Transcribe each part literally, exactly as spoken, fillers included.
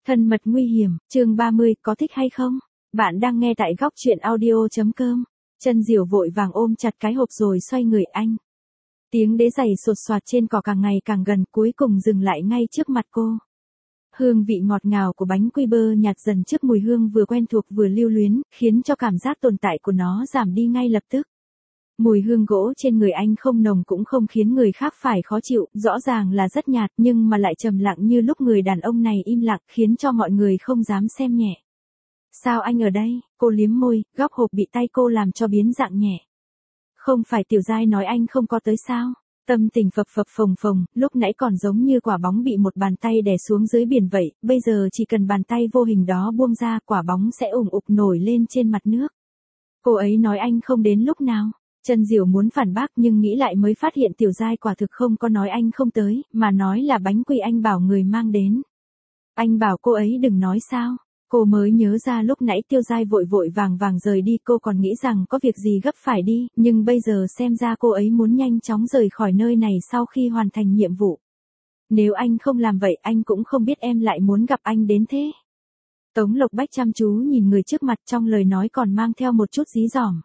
Thân mật nguy hiểm, chương ba mươi, có thích hay không? Bạn đang nghe tại góc truyện audio chấm com. Chân Diểu vội vàng ôm chặt cái hộp rồi xoay người anh. Tiếng đế giày sột soạt trên cỏ càng ngày càng gần, cuối cùng dừng lại ngay trước mặt cô. Hương vị ngọt ngào của bánh quy bơ nhạt dần trước mùi hương vừa quen thuộc vừa lưu luyến, khiến cho cảm giác tồn tại của nó giảm đi ngay lập tức. Mùi hương gỗ trên người anh không nồng cũng không khiến người khác phải khó chịu, rõ ràng là rất nhạt nhưng mà lại trầm lặng như lúc người đàn ông này im lặng, khiến cho mọi người không dám xem nhẹ. Sao anh ở đây? Cô liếm môi, góc hộp bị tay cô làm cho biến dạng nhẹ. Không phải Tiểu Giai nói anh không có tới sao? Tâm tình phập phập phồng phồng, lúc nãy còn giống như quả bóng bị một bàn tay đè xuống dưới biển vậy, bây giờ chỉ cần bàn tay vô hình đó buông ra, quả bóng sẽ ủng ục nổi lên trên mặt nước. Cô ấy nói anh không đến lúc nào? Chân Diểu muốn phản bác nhưng nghĩ lại mới phát hiện Tiểu Giai quả thực không có nói anh không tới, mà nói là bánh quy anh bảo người mang đến. Anh bảo cô ấy đừng nói sao? Cô mới nhớ ra lúc nãy Tiêu Giai vội vội vàng vàng rời đi, cô còn nghĩ rằng có việc gì gấp phải đi, nhưng bây giờ xem ra cô ấy muốn nhanh chóng rời khỏi nơi này sau khi hoàn thành nhiệm vụ. Nếu anh không làm vậy anh cũng không biết em lại muốn gặp anh đến thế. Tống Lộc Bách chăm chú nhìn người trước mặt, trong lời nói còn mang theo một chút dí dỏm.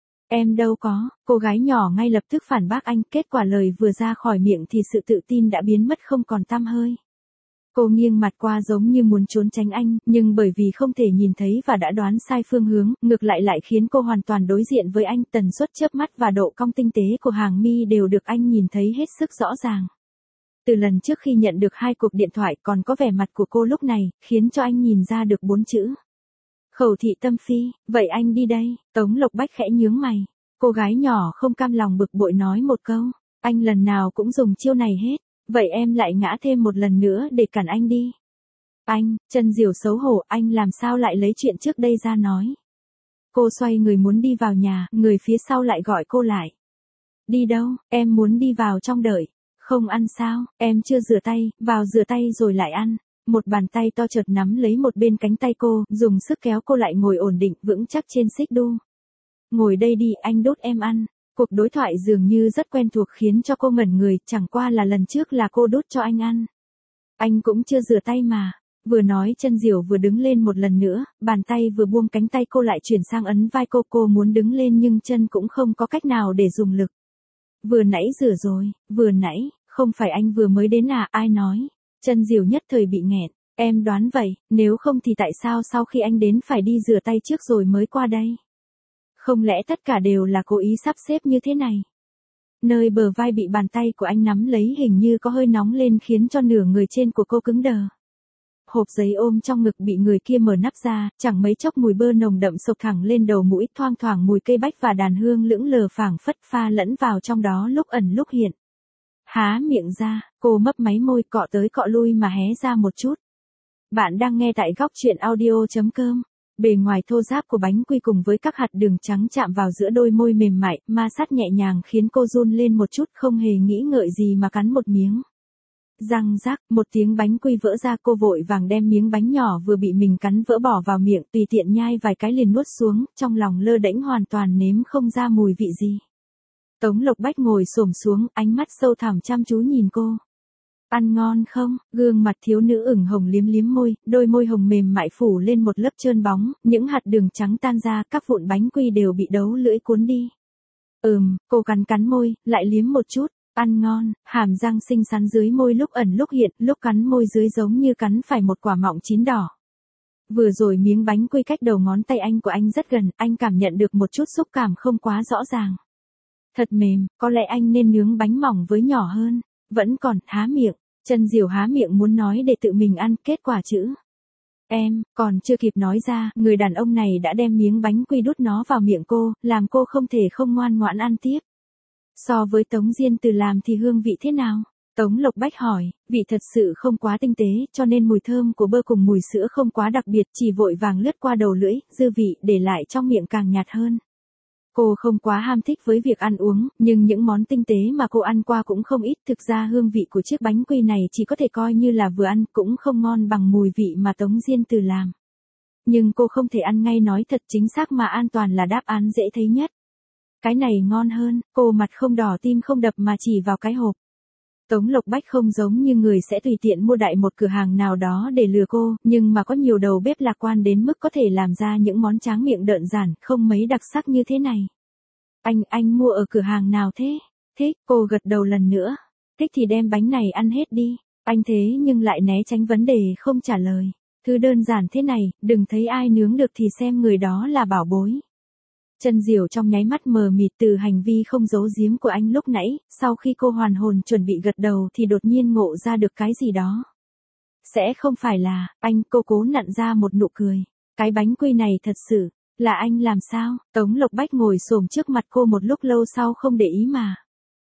Em đâu có, cô gái nhỏ ngay lập tức phản bác anh, kết quả lời vừa ra khỏi miệng thì sự tự tin đã biến mất không còn tăm hơi. Cô nghiêng mặt qua giống như muốn trốn tránh anh, nhưng bởi vì không thể nhìn thấy và đã đoán sai phương hướng, ngược lại lại khiến cô hoàn toàn đối diện với anh, tần suất chớp mắt và độ cong tinh tế của hàng mi đều được anh nhìn thấy hết sức rõ ràng. Từ lần trước khi nhận được hai cuộc điện thoại còn có vẻ mặt của cô lúc này, khiến cho anh nhìn ra được bốn chữ. Khẩu thị tâm phi, vậy anh đi đây. Tống Lộc Bách khẽ nhướng mày. Cô gái nhỏ không cam lòng bực bội nói một câu, anh lần nào cũng dùng chiêu này hết, vậy em lại ngã thêm một lần nữa để cản anh đi. Anh, Chân Diểu xấu hổ, anh làm sao lại lấy chuyện trước đây ra nói. Cô xoay người muốn đi vào nhà, người phía sau lại gọi cô lại. Đi đâu, em muốn đi vào trong đợi. Không ăn sao, em chưa rửa tay, vào rửa tay rồi lại ăn. Một bàn tay to chợt nắm lấy một bên cánh tay cô, dùng sức kéo cô lại ngồi ổn định, vững chắc trên xích đu. Ngồi đây đi, anh đút em ăn. Cuộc đối thoại dường như rất quen thuộc khiến cho cô ngẩn người, chẳng qua là lần trước là cô đút cho anh ăn. Anh cũng chưa rửa tay mà. Vừa nói Chân Diểu vừa đứng lên một lần nữa, bàn tay vừa buông cánh tay cô lại chuyển sang ấn vai cô, cô muốn đứng lên nhưng chân cũng không có cách nào để dùng lực. Vừa nãy rửa rồi, vừa nãy, không phải anh vừa mới đến à, ai nói? Chân Diểu nhất thời bị nghẹn, em đoán vậy, nếu không thì tại sao sau khi anh đến phải đi rửa tay trước rồi mới qua đây? Không lẽ tất cả đều là cố ý sắp xếp như thế này? Nơi bờ vai bị bàn tay của anh nắm lấy hình như có hơi nóng lên khiến cho nửa người trên của cô cứng đờ. Hộp giấy ôm trong ngực bị người kia mở nắp ra, chẳng mấy chốc mùi bơ nồng đậm sộc thẳng lên đầu mũi, thoang thoảng mùi cây bách và đàn hương lững lờ phảng phất pha lẫn vào trong đó lúc ẩn lúc hiện. Há miệng ra, cô mấp máy môi, cọ tới cọ lui mà hé ra một chút. Bạn đang nghe tại góc truyện audio chấm com. Bề ngoài thô ráp của bánh quy cùng với các hạt đường trắng chạm vào giữa đôi môi mềm mại, ma sát nhẹ nhàng khiến cô run lên một chút, không hề nghĩ ngợi gì mà cắn một miếng. Răng rắc, một tiếng bánh quy vỡ ra, cô vội vàng đem miếng bánh nhỏ vừa bị mình cắn vỡ bỏ vào miệng, tùy tiện nhai vài cái liền nuốt xuống, trong lòng lơ đễnh hoàn toàn nếm không ra mùi vị gì. Tống Lộc Bách ngồi xổm xuống, ánh mắt sâu thẳm chăm chú nhìn cô. Ăn ngon không? Gương mặt thiếu nữ ửng hồng liếm liếm môi, đôi môi hồng mềm mại phủ lên một lớp trơn bóng, những hạt đường trắng tan ra, các vụn bánh quy đều bị đấu lưỡi cuốn đi. Ừm, cô cắn cắn môi, lại liếm một chút, ăn ngon, hàm răng xinh xắn dưới môi lúc ẩn lúc hiện, lúc cắn môi dưới giống như cắn phải một quả mọng chín đỏ. Vừa rồi miếng bánh quy cách đầu ngón tay anh của anh rất gần, anh cảm nhận được một chút xúc cảm không quá rõ ràng. Thật mềm, có lẽ anh nên nướng bánh mỏng với nhỏ hơn. Vẫn còn, há miệng. Chân Diểu há miệng muốn nói để tự mình ăn, kết quả chữ em, còn chưa kịp nói ra, người đàn ông này đã đem miếng bánh quy đút nó vào miệng cô, làm cô không thể không ngoan ngoãn ăn tiếp. So với Tống Diên Từ làm thì hương vị thế nào? Tống Lộc Bách hỏi, vị thật sự không quá tinh tế, cho nên mùi thơm của bơ cùng mùi sữa không quá đặc biệt, chỉ vội vàng lướt qua đầu lưỡi, dư vị để lại trong miệng càng nhạt hơn. Cô không quá ham thích với việc ăn uống, nhưng những món tinh tế mà cô ăn qua cũng không ít, thực ra hương vị của chiếc bánh quy này chỉ có thể coi như là vừa ăn, cũng không ngon bằng mùi vị mà Tống Diên Từ làm. Nhưng cô không thể ăn ngay, nói thật chính xác mà an toàn là đáp án dễ thấy nhất. Cái này ngon hơn, cô mặt không đỏ tim không đập mà chỉ vào cái hộp. Tống Lộc Bách không giống như người sẽ tùy tiện mua đại một cửa hàng nào đó để lừa cô, nhưng mà có nhiều đầu bếp lạc quan đến mức có thể làm ra những món tráng miệng đợn giản, không mấy đặc sắc như thế này. Anh, anh mua ở cửa hàng nào thế? Thích, cô gật đầu lần nữa. Thích thì đem bánh này ăn hết đi. Anh thế nhưng lại né tránh vấn đề không trả lời. Thứ đơn giản thế này, đừng thấy ai nướng được thì xem người đó là bảo bối. Chân Diểu trong nháy mắt mờ mịt từ hành vi không giấu giếm của anh lúc nãy, sau khi cô hoàn hồn chuẩn bị gật đầu thì đột nhiên ngộ ra được cái gì đó. Sẽ không phải là, anh, cô cố nặn ra một nụ cười. Cái bánh quy này thật sự, là anh làm sao? Tống Lộc Bách ngồi xổm trước mặt cô một lúc lâu sau không để ý mà.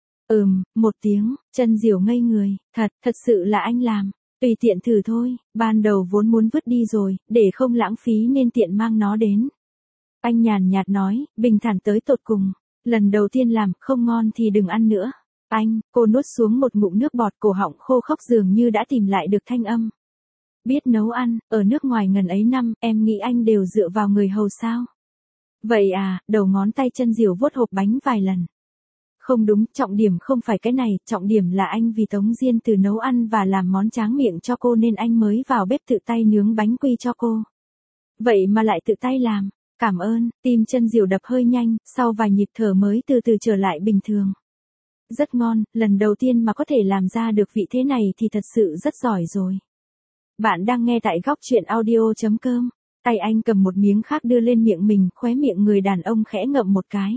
Ừm, một tiếng, Chân Diểu ngây người, thật, thật sự là anh làm. Tùy tiện thử thôi, ban đầu vốn muốn vứt đi rồi, để không lãng phí nên tiện mang nó đến. Anh nhàn nhạt nói, bình thản tới tột cùng. Lần đầu tiên làm, không ngon thì đừng ăn nữa. Anh, cô nuốt xuống một ngụm nước bọt, cổ họng khô khốc dường như đã tìm lại được thanh âm. Biết nấu ăn, ở nước ngoài ngần ấy năm, em nghĩ anh đều dựa vào người hầu sao? Vậy à, đầu ngón tay Chân Diểu vuốt hộp bánh vài lần. Không đúng, trọng điểm không phải cái này, trọng điểm là anh vì Tống Diên Từ nấu ăn và làm món tráng miệng cho cô nên anh mới vào bếp tự tay nướng bánh quy cho cô. Vậy mà lại tự tay làm. Cảm ơn, tim Chân Diểu đập hơi nhanh, sau vài nhịp thở mới từ từ trở lại bình thường. Rất ngon, lần đầu tiên mà có thể làm ra được vị thế này thì thật sự rất giỏi rồi. Bạn đang nghe tại góc truyện audio chấm com. Tay anh cầm một miếng khác đưa lên miệng mình, khóe miệng người đàn ông khẽ ngậm một cái.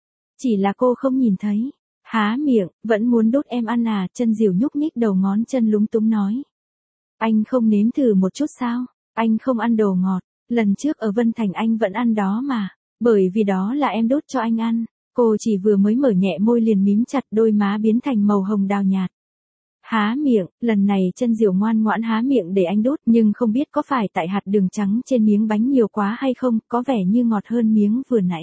Chỉ là cô không nhìn thấy. Há miệng, vẫn muốn đốt em ăn à? Chân Diểu nhúc nhích đầu ngón chân lúng túng nói. Anh không nếm thử một chút sao? Anh không ăn đồ ngọt. Lần trước ở Vân Thành anh vẫn ăn đó mà. Bởi vì đó là em đốt cho anh ăn. Cô chỉ vừa mới mở nhẹ môi liền mím chặt, đôi má biến thành màu hồng đào nhạt. Há miệng, lần này Chân Diểu ngoan ngoãn há miệng để anh đốt, nhưng không biết có phải tại hạt đường trắng trên miếng bánh nhiều quá hay không, có vẻ như ngọt hơn miếng vừa nãy.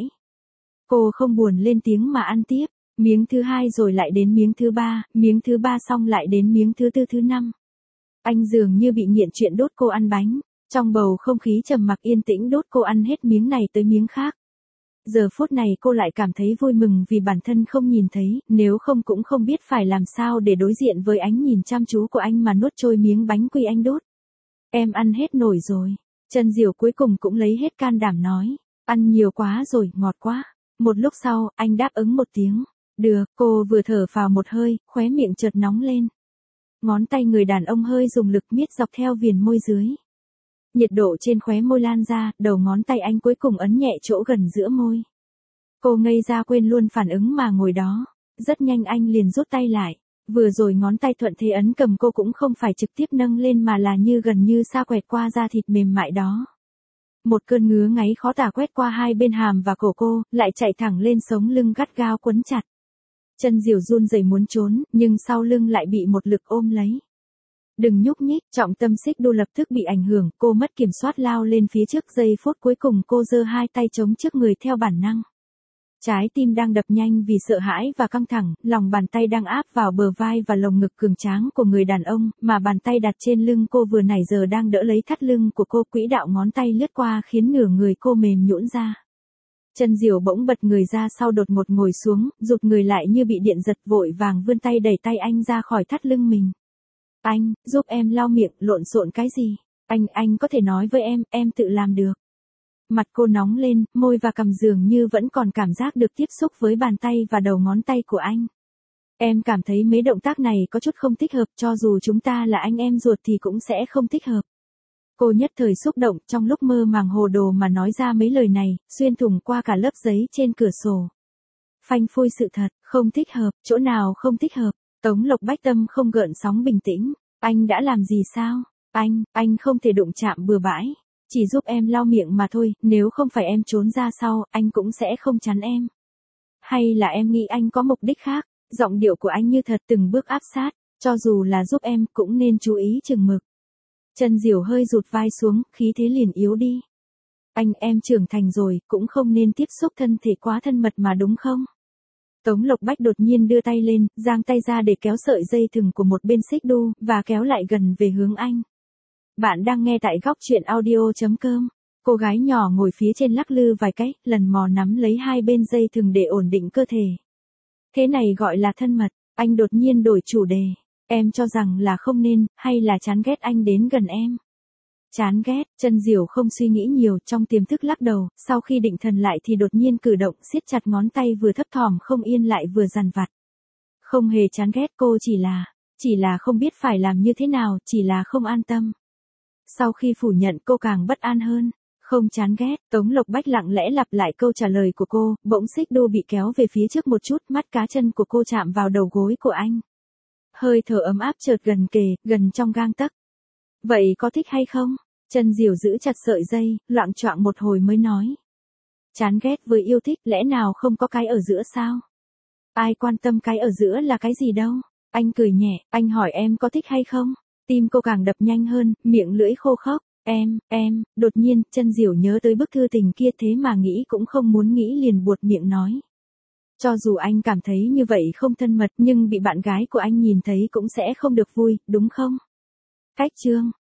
Cô không buồn lên tiếng mà ăn tiếp, miếng thứ hai rồi lại đến miếng thứ ba, miếng thứ ba xong lại đến miếng thứ tư thứ năm. Anh dường như bị nghiện chuyện đốt cô ăn bánh, trong bầu không khí trầm mặc yên tĩnh đốt cô ăn hết miếng này tới miếng khác. Giờ phút này cô lại cảm thấy vui mừng vì bản thân không nhìn thấy, nếu không cũng không biết phải làm sao để đối diện với ánh nhìn chăm chú của anh mà nuốt trôi miếng bánh quy anh đốt. Em ăn hết nổi rồi. Chân Diểu cuối cùng cũng lấy hết can đảm nói. Ăn nhiều quá rồi, ngọt quá. Một lúc sau, anh đáp ứng một tiếng. Được, cô vừa thở phào một hơi, khóe miệng chợt nóng lên. Ngón tay người đàn ông hơi dùng lực miết dọc theo viền môi dưới. Nhiệt độ trên khóe môi lan ra, đầu ngón tay anh cuối cùng ấn nhẹ chỗ gần giữa môi. Cô ngây ra quên luôn phản ứng mà ngồi đó. Rất nhanh anh liền rút tay lại. Vừa rồi ngón tay thuận thế ấn cầm cô cũng không phải trực tiếp nâng lên mà là như gần như sa quẹt qua da thịt mềm mại đó. Một cơn ngứa ngáy khó tả quét qua hai bên hàm và cổ cô, lại chạy thẳng lên sống lưng gắt gao quấn chặt. Chân Diểu run rẩy muốn trốn, nhưng sau lưng lại bị một lực ôm lấy. Đừng nhúc nhích, trọng tâm xích đu lập tức bị ảnh hưởng, cô mất kiểm soát lao lên phía trước, giây phút cuối cùng cô giơ hai tay chống trước người theo bản năng. Trái tim đang đập nhanh vì sợ hãi và căng thẳng, lòng bàn tay đang áp vào bờ vai và lồng ngực cường tráng của người đàn ông, mà bàn tay đặt trên lưng cô vừa nãy giờ đang đỡ lấy thắt lưng của cô, quỹ đạo ngón tay lướt qua khiến nửa người cô mềm nhũn ra. Chân Diểu bỗng bật người ra sau đột ngột ngồi xuống, rụt người lại như bị điện giật, vội vàng vươn tay đẩy tay anh ra khỏi thắt lưng mình. Anh, giúp em lau miệng, lộn xộn cái gì? Anh, anh có thể nói với em, em tự làm được. Mặt cô nóng lên, môi và cằm dường như vẫn còn cảm giác được tiếp xúc với bàn tay và đầu ngón tay của anh. Em cảm thấy mấy động tác này có chút không thích hợp, cho dù chúng ta là anh em ruột thì cũng sẽ không thích hợp. Cô nhất thời xúc động, trong lúc mơ màng hồ đồ mà nói ra mấy lời này, xuyên thủng qua cả lớp giấy trên cửa sổ. Phanh phui sự thật, không thích hợp, chỗ nào không thích hợp. Tống Lộc Bách tâm không gợn sóng, bình tĩnh. Anh đã làm gì sao? Anh, anh không thể đụng chạm bừa bãi. Chỉ giúp em lau miệng mà thôi, nếu không phải em trốn ra sau, anh cũng sẽ không chắn em. Hay là em nghĩ anh có mục đích khác? Giọng điệu của anh như thật từng bước áp sát, cho dù là giúp em cũng nên chú ý chừng mực. Chân Diểu hơi rụt vai xuống, khí thế liền yếu đi. Anh, em trưởng thành rồi, cũng không nên tiếp xúc thân thể quá thân mật mà đúng không? Tống Lộc Bách đột nhiên đưa tay lên, giang tay ra để kéo sợi dây thừng của một bên xích đu, và kéo lại gần về hướng anh. Bạn đang nghe tại góc truyện audio chấm com. Cô gái nhỏ ngồi phía trên lắc lư vài cái, lần mò nắm lấy hai bên dây thừng để ổn định cơ thể. Thế này gọi là thân mật, anh đột nhiên đổi chủ đề. Em cho rằng là không nên, hay là chán ghét anh đến gần em? Chán ghét, Chân Diểu không suy nghĩ nhiều, trong tiềm thức lắc đầu, sau khi định thần lại thì đột nhiên cử động, siết chặt ngón tay vừa thấp thỏm không yên lại vừa dằn vặt. Không hề chán ghét, cô chỉ là, chỉ là không biết phải làm như thế nào, chỉ là không an tâm. Sau khi phủ nhận cô càng bất an hơn. Không chán ghét, Tống Lộc Bách lặng lẽ lặp lại câu trả lời của cô, bỗng xích đu bị kéo về phía trước một chút, mắt cá chân của cô chạm vào đầu gối của anh. Hơi thở ấm áp chợt gần kề, gần trong gang tấc. Vậy có thích hay không? Chân Diểu giữ chặt sợi dây, loạng choạng một hồi mới nói. Chán ghét với yêu thích, lẽ nào không có cái ở giữa sao? Ai quan tâm cái ở giữa là cái gì đâu? Anh cười nhẹ, anh hỏi em có thích hay không? Tim cô càng đập nhanh hơn, miệng lưỡi khô khốc. Em, em, đột nhiên, Chân Diểu nhớ tới bức thư tình kia thế mà nghĩ cũng không muốn nghĩ liền buột miệng nói. Cho dù anh cảm thấy như vậy không thân mật nhưng bị bạn gái của anh nhìn thấy cũng sẽ không được vui, đúng không? Cách chương